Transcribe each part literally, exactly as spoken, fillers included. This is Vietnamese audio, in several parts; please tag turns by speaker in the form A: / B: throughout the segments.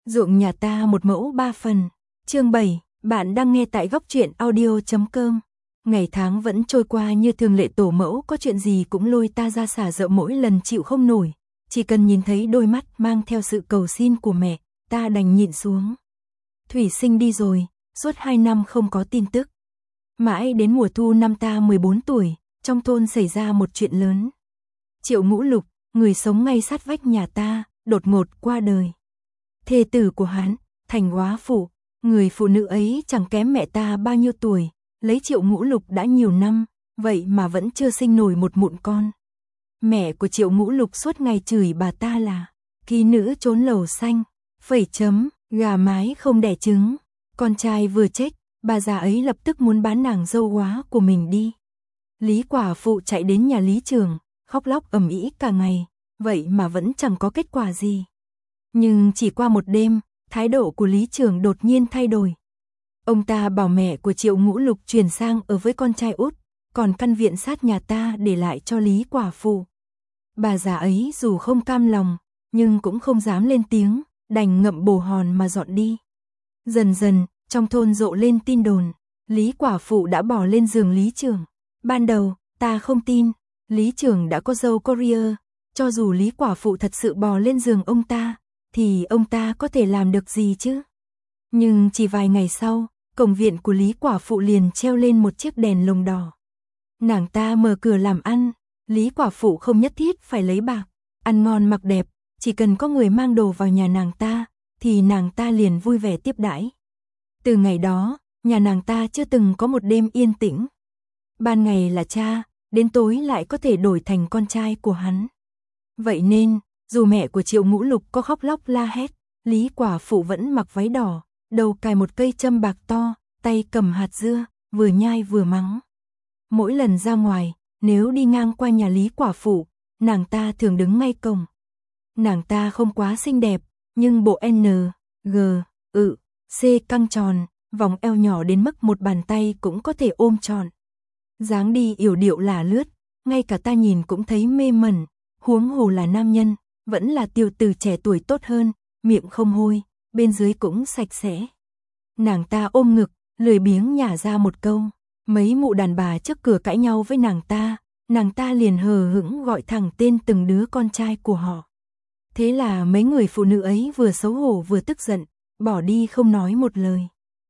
A: Ruộng nhà ta một mẫu ba phần. Chương bảy, bạn đang nghe tại góc truyện audio chấm com. Ngày tháng vẫn trôi qua như thường lệ, tổ mẫu có chuyện gì cũng lôi ta ra xả giận mỗi lần chịu không nổi. Chỉ cần nhìn thấy đôi mắt mang theo sự cầu xin của mẹ, ta đành nhịn xuống. Thủy Sinh đi rồi, suốt hai năm không có tin tức. Mãi đến mùa thu năm ta mười bốn tuổi, trong thôn xảy ra một chuyện lớn. Triệu Ngũ Lục, người sống ngay sát vách nhà ta, đột ngột qua đời. Thê tử của hắn, thành góa phụ, người phụ nữ ấy chẳng kém mẹ ta bao nhiêu tuổi, lấy Triệu Ngũ Lục đã nhiều năm, vậy mà vẫn chưa sinh nổi một mụn con. Mẹ của Triệu Ngũ Lục suốt ngày chửi bà ta là ký nữ trốn lầu xanh, phẩy chấm, gà mái không đẻ trứng. Con trai vừa chết, bà già ấy lập tức muốn bán nàng dâu góa của mình đi. Lý quả phụ chạy đến nhà Lý Trường, khóc lóc ầm ĩ cả ngày, vậy mà vẫn chẳng có kết quả gì. Nhưng chỉ qua một đêm, thái độ của Lý Trường đột nhiên thay đổi. Ông ta bảo mẹ của Triệu Ngũ Lục chuyển sang ở với con trai út, còn căn viện sát nhà ta để lại cho Lý quả phụ. Bà già ấy dù không cam lòng, nhưng cũng không dám lên tiếng, đành ngậm bồ hòn mà dọn đi. Dần dần, trong thôn rộ lên tin đồn, Lý quả phụ đã bỏ lên giường Lý Trường. Ban đầu, ta không tin, Lý Trường đã có dâu courier, cho dù Lý quả phụ thật sự bò lên giường ông ta, thì ông ta có thể làm được gì chứ? Nhưng chỉ vài ngày sau, cổng viện của Lý quả phụ liền treo lên một chiếc đèn lồng đỏ. Nàng ta mở cửa làm ăn, Lý quả phụ không nhất thiết phải lấy bạc, ăn ngon mặc đẹp, chỉ cần có người mang đồ vào nhà nàng ta, thì nàng ta liền vui vẻ tiếp đãi. Từ ngày đó, nhà nàng ta chưa từng có một đêm yên tĩnh. Ban ngày là cha, đến tối lại có thể đổi thành con trai của hắn. Vậy nên, dù mẹ của Triệu Ngũ Lục có khóc lóc la hét, Lý quả phụ vẫn mặc váy đỏ, đầu cài một cây châm bạc to, tay cầm hạt dưa, vừa nhai vừa mắng. Mỗi lần ra ngoài, nếu đi ngang qua nhà Lý quả phụ, nàng ta thường đứng ngay cổng. Nàng ta không quá xinh đẹp, nhưng bộ N, G, ự, C căng tròn, vòng eo nhỏ đến mức một bàn tay cũng có thể ôm trọn. Dáng đi yểu điệu lả lướt, ngay cả ta nhìn cũng thấy mê mẩn, huống hồ là nam nhân, vẫn là tiểu tử trẻ tuổi tốt hơn, miệng không hôi, bên dưới cũng sạch sẽ. Nàng ta ôm ngực, lười biếng nhả ra một câu, mấy mụ đàn bà trước cửa cãi nhau với nàng ta, nàng ta liền hờ hững gọi thẳng tên từng đứa con trai của họ. Thế là mấy người phụ nữ ấy vừa xấu hổ vừa tức giận, bỏ đi không nói một lời.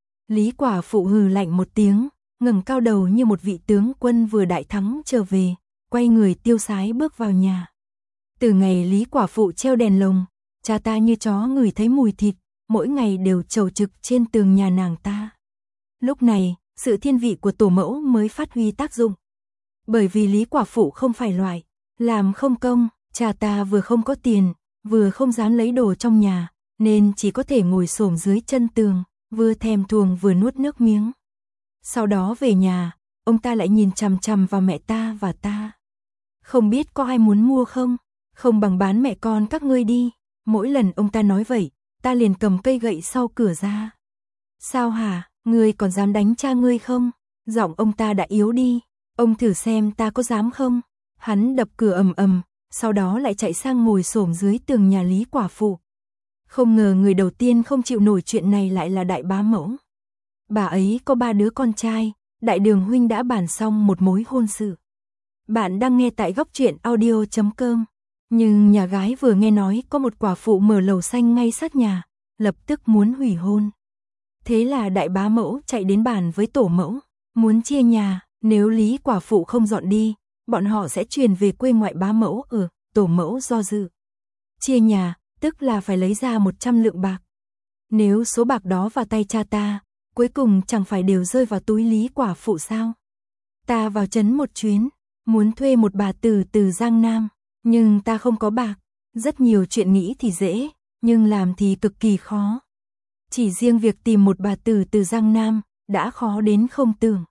A: Lý quả phụ hừ lạnh một tiếng, ngẩng cao đầu như một vị tướng quân vừa đại thắng trở về, quay người tiêu sái bước vào nhà. Từ ngày Lý quả phụ treo đèn lồng, cha ta như chó ngửi thấy mùi thịt, mỗi ngày đều chầu trực trên tường nhà nàng ta. Lúc này, sự thiên vị của tổ mẫu mới phát huy tác dụng. Bởi vì Lý quả phụ không phải loại làm không công, cha ta vừa không có tiền, vừa không dám lấy đồ trong nhà, nên chỉ có thể ngồi xổm dưới chân tường, vừa thèm thuồng vừa nuốt nước miếng. Sau đó về nhà, ông ta lại nhìn chằm chằm vào mẹ ta và ta. Không biết có ai muốn mua không? Không bằng bán mẹ con các ngươi đi. Mỗi lần ông ta nói vậy, ta liền cầm cây gậy sau cửa ra. Sao hả, ngươi còn dám đánh cha ngươi không? Giọng ông ta đã yếu đi, ông thử xem ta có dám không? Hắn đập cửa ầm ầm, sau đó lại chạy sang ngồi xổm dưới tường nhà Lý quả phụ. Không ngờ người đầu tiên không chịu nổi chuyện này lại là đại bá mẫu. Bà ấy có ba đứa con trai, đại đường huynh đã bàn xong một mối hôn sự. Bạn đang nghe tại góc truyện audio chấm com. Nhưng nhà gái vừa nghe nói có một quả phụ mở lầu xanh ngay sát nhà, lập tức muốn hủy hôn. Thế là đại bá mẫu chạy đến bàn với tổ mẫu, muốn chia nhà, nếu Lý quả phụ không dọn đi, bọn họ sẽ truyền về quê ngoại bá mẫu ở, tổ mẫu do dự. Chia nhà, tức là phải lấy ra một trăm lượng bạc. Nếu số bạc đó vào tay cha ta, cuối cùng chẳng phải đều rơi vào túi Lý quả phụ sao? Ta vào trấn một chuyến, muốn thuê một bà tử từ Giang Nam, nhưng ta không có bạc. Rất nhiều chuyện nghĩ thì dễ, nhưng làm thì cực kỳ khó. Chỉ riêng việc tìm một bà tử từ Giang Nam đã khó đến không tưởng.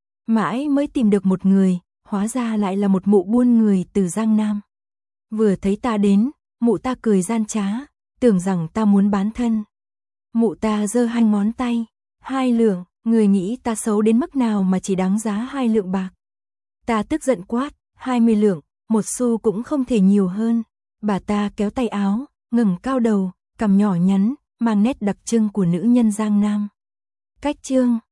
A: Mãi mới tìm được một người, hóa ra lại là một mụ buôn người từ Giang Nam. Vừa thấy ta đến, mụ ta cười gian trá, tưởng rằng ta muốn bán thân. Mụ ta giơ hai ngón tay, hai lượng, người nghĩ ta xấu đến mức nào mà chỉ đáng giá hai lượng bạc. Ta tức giận quát, hai mươi lượng, một xu cũng không thể nhiều hơn. Bà ta kéo tay áo, ngẩng cao đầu, cằm nhỏ nhắn, mang nét đặc trưng của nữ nhân Giang Nam. Cách chương